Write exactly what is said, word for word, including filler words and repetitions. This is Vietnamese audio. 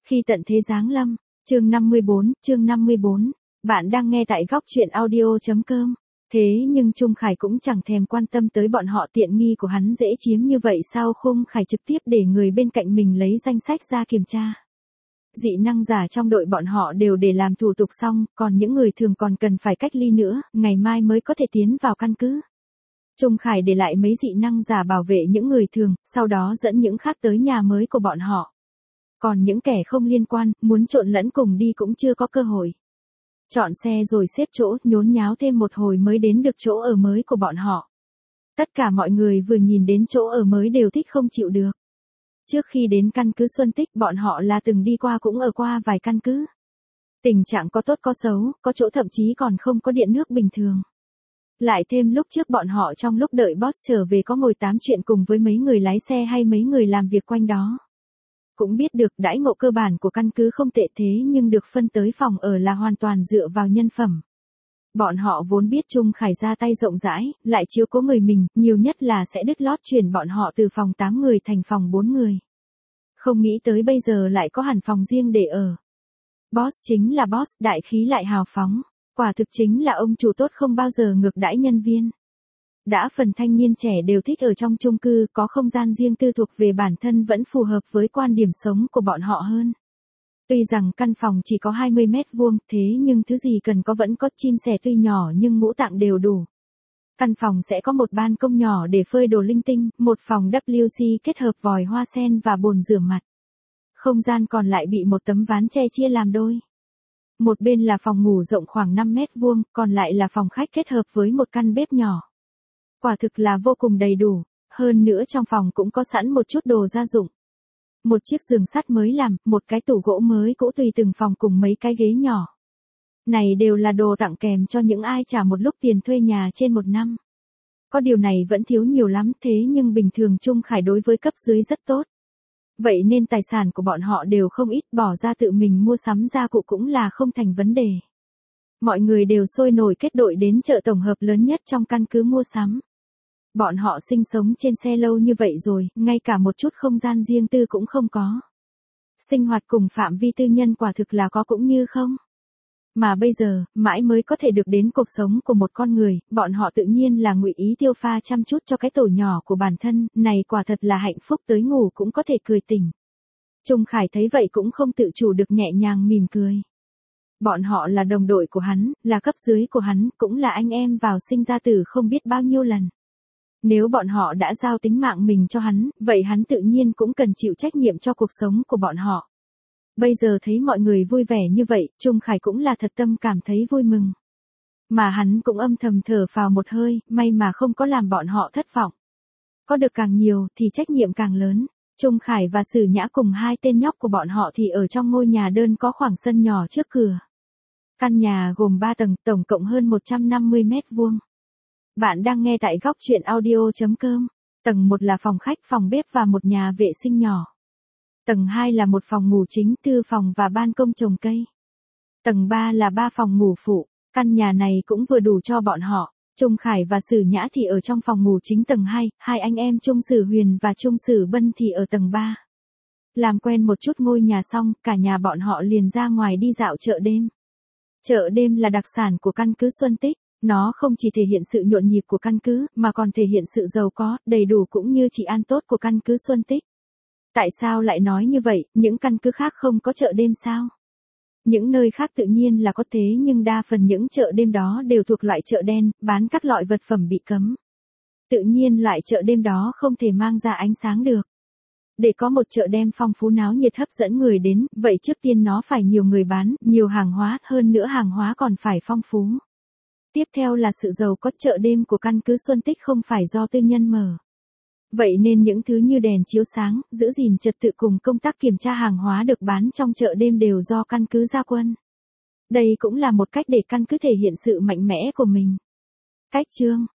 Khi tận thế giáng lâm, chương năm mươi bốn, chương năm mươi bốn. Bạn đang nghe tại góc truyện audio chấm com. Thế nhưng Trung Khải cũng chẳng thèm quan tâm tới bọn họ, tiện nghi của hắn dễ chiếm như vậy sao? Khung Khải trực tiếp để người bên cạnh mình lấy danh sách ra kiểm tra. Dị năng giả trong đội bọn họ đều để làm thủ tục xong, còn những người thường còn cần phải cách ly nữa, ngày mai mới có thể tiến vào căn cứ. Trung Khải để lại mấy dị năng giả bảo vệ những người thường, sau đó dẫn những khác tới nhà mới của bọn họ. Còn những kẻ không liên quan, muốn trộn lẫn cùng đi cũng chưa có cơ hội. Chọn xe rồi xếp chỗ, nhốn nháo thêm một hồi mới đến được chỗ ở mới của bọn họ. Tất cả mọi người vừa nhìn đến chỗ ở mới đều thích không chịu được. Trước khi đến căn cứ Xuân Tích, bọn họ là từng đi qua cũng ở qua vài căn cứ. Tình trạng có tốt có xấu, có chỗ thậm chí còn không có điện nước bình thường. Lại thêm lúc trước bọn họ trong lúc đợi boss trở về có ngồi tám chuyện cùng với mấy người lái xe hay mấy người làm việc quanh đó. Cũng biết được đãi ngộ cơ bản của căn cứ không tệ, thế nhưng được phân tới phòng ở là hoàn toàn dựa vào nhân phẩm. Bọn họ vốn biết Trung Khải ra tay rộng rãi, lại chiếu cố người mình, nhiều nhất là sẽ đứt lót chuyển bọn họ từ phòng tám người thành phòng bốn người. Không nghĩ tới bây giờ lại có hẳn phòng riêng để ở. Boss chính là boss, đại khí lại hào phóng, quả thực chính là ông chủ tốt không bao giờ ngược đãi nhân viên. Đã phần thanh niên trẻ đều thích ở trong chung cư, có không gian riêng tư thuộc về bản thân vẫn phù hợp với quan điểm sống của bọn họ hơn. Tuy rằng căn phòng chỉ có hai mươi mét vuông, thế nhưng thứ gì cần có vẫn có, chim sẻ tuy nhỏ nhưng ngũ tạng đều đủ. Căn phòng sẽ có một ban công nhỏ để phơi đồ linh tinh, một phòng vê kép xê kết hợp vòi hoa sen và bồn rửa mặt. Không gian còn lại bị một tấm ván tre chia làm đôi. Một bên là phòng ngủ rộng khoảng năm mét vuông, còn lại là phòng khách kết hợp với một căn bếp nhỏ. Quả thực là vô cùng đầy đủ, hơn nữa trong phòng cũng có sẵn một chút đồ gia dụng. Một chiếc giường sắt mới làm, một cái tủ gỗ mới cũ tùy từng phòng cùng mấy cái ghế nhỏ. Này đều là đồ tặng kèm cho những ai trả một lúc tiền thuê nhà trên một năm. Có điều này vẫn thiếu nhiều lắm, thế nhưng bình thường Trung Khải đối với cấp dưới rất tốt. Vậy nên tài sản của bọn họ đều không ít, bỏ ra tự mình mua sắm gia cụ cũng là không thành vấn đề. Mọi người đều sôi nổi kết đội đến chợ tổng hợp lớn nhất trong căn cứ mua sắm. Bọn họ sinh sống trên xe lâu như vậy rồi, ngay cả một chút không gian riêng tư cũng không có. Sinh hoạt cùng phạm vi tư nhân quả thực là có cũng như không. Mà bây giờ, mãi mới có thể được đến cuộc sống của một con người, bọn họ tự nhiên là ngụy ý tiêu pha chăm chút cho cái tổ nhỏ của bản thân, này quả thật là hạnh phúc tới ngủ cũng có thể cười tỉnh. Trung Khải thấy vậy cũng không tự chủ được nhẹ nhàng mỉm cười. Bọn họ là đồng đội của hắn, là cấp dưới của hắn, cũng là anh em vào sinh ra tử không biết bao nhiêu lần. Nếu bọn họ đã giao tính mạng mình cho hắn, vậy hắn tự nhiên cũng cần chịu trách nhiệm cho cuộc sống của bọn họ. Bây giờ thấy mọi người vui vẻ như vậy, Trung Khải cũng là thật tâm cảm thấy vui mừng. Mà hắn cũng âm thầm thở phào một hơi, may mà không có làm bọn họ thất vọng. Có được càng nhiều thì trách nhiệm càng lớn. Trung Khải và Sử Nhã cùng hai tên nhóc của bọn họ thì ở trong ngôi nhà đơn có khoảng sân nhỏ trước cửa. Căn nhà gồm ba tầng, tổng cộng hơn một trăm năm mươi mét vuông. Bạn đang nghe tại góc truyện audio chấm com. Tầng một là phòng khách, phòng bếp và một nhà vệ sinh nhỏ. Tầng hai là một phòng ngủ chính, thư phòng và ban công trồng cây. Tầng ba là ba phòng ngủ phụ. Căn nhà này cũng vừa đủ cho bọn họ. Trung Khải và Sử Nhã thì ở trong phòng ngủ chính tầng hai, hai anh em Trung Sử Huyền và Trung Sử Bân thì ở tầng ba. Làm quen một chút ngôi nhà xong, cả nhà bọn họ liền ra ngoài đi dạo chợ đêm. Chợ đêm là đặc sản của căn cứ Xuân Tích. Nó không chỉ thể hiện sự nhộn nhịp của căn cứ, mà còn thể hiện sự giàu có, đầy đủ cũng như trị an tốt của căn cứ Xuân Tích. Tại sao lại nói như vậy, những căn cứ khác không có chợ đêm sao? Những nơi khác tự nhiên là có thế, nhưng đa phần những chợ đêm đó đều thuộc loại chợ đen, bán các loại vật phẩm bị cấm. Tự nhiên loại chợ đêm đó không thể mang ra ánh sáng được. Để có một chợ đêm phong phú náo nhiệt hấp dẫn người đến, vậy trước tiên nó phải nhiều người bán, nhiều hàng hóa, hơn nữa hàng hóa còn phải phong phú. Tiếp theo là sự giàu có. Chợ đêm của căn cứ Xuân Tích không phải do tư nhân mở. Vậy nên những thứ như đèn chiếu sáng, giữ gìn trật tự cùng công tác kiểm tra hàng hóa được bán trong chợ đêm đều do căn cứ ra quân. Đây cũng là một cách để căn cứ thể hiện sự mạnh mẽ của mình. Cách chương